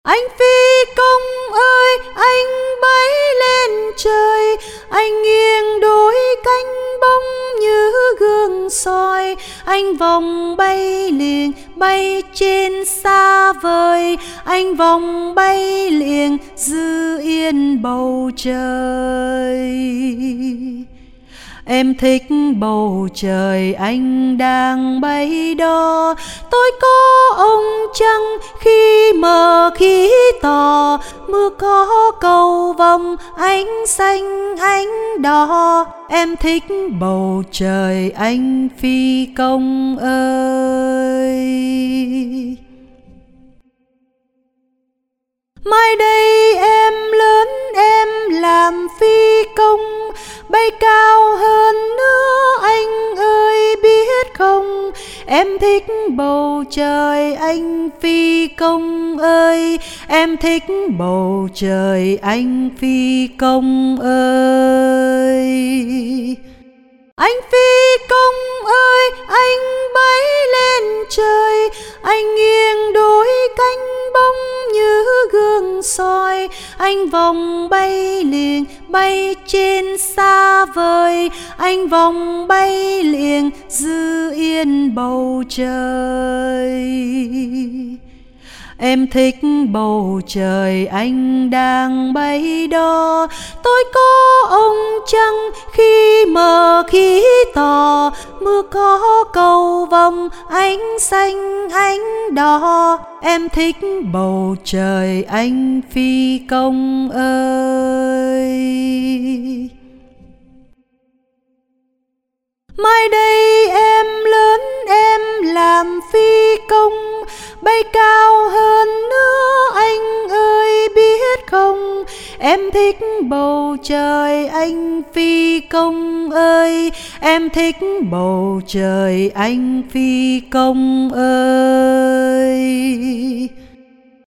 Anh phi công ơi, anh bay lên trời, anh nghiêng đôi cánh bông như gương soi, anh vòng bay liền bay trên xa vời, anh vòng bay liền giữ yên bầu trời. Em thích bầu trời anh đang bay đó, tôi có ông trăng khi mờ khi tỏ, mưa có cầu vồng ánh xanh ánh đỏ. Em thích bầu trời anh phi công ơi. Mai đây em lớn em làm phi công, bay cao hơn nữa anh ơi biết không. Em thích bầu trời anh phi công ơi, em thích bầu trời anh phi công ơi. Anh phi công ơi, anh bay lên trời, anh nghiêng đôi cánh bông như gương soi, anh vòng bay liền bay trên xa vời, anh vòng bay liền giữ yên bầu trời. Em thích bầu trời anh đang bay đó, tôi có ông trăng khi mờ khi tỏ, mưa có cầu vồng ánh xanh ánh đỏ. Em thích bầu trời anh phi công ơi. Mai đây em lớn em làm phi công, bay cao hơn nữa anh ơi biết không. Em thích bầu trời anh phi công ơi, em thích bầu trời anh phi công ơi.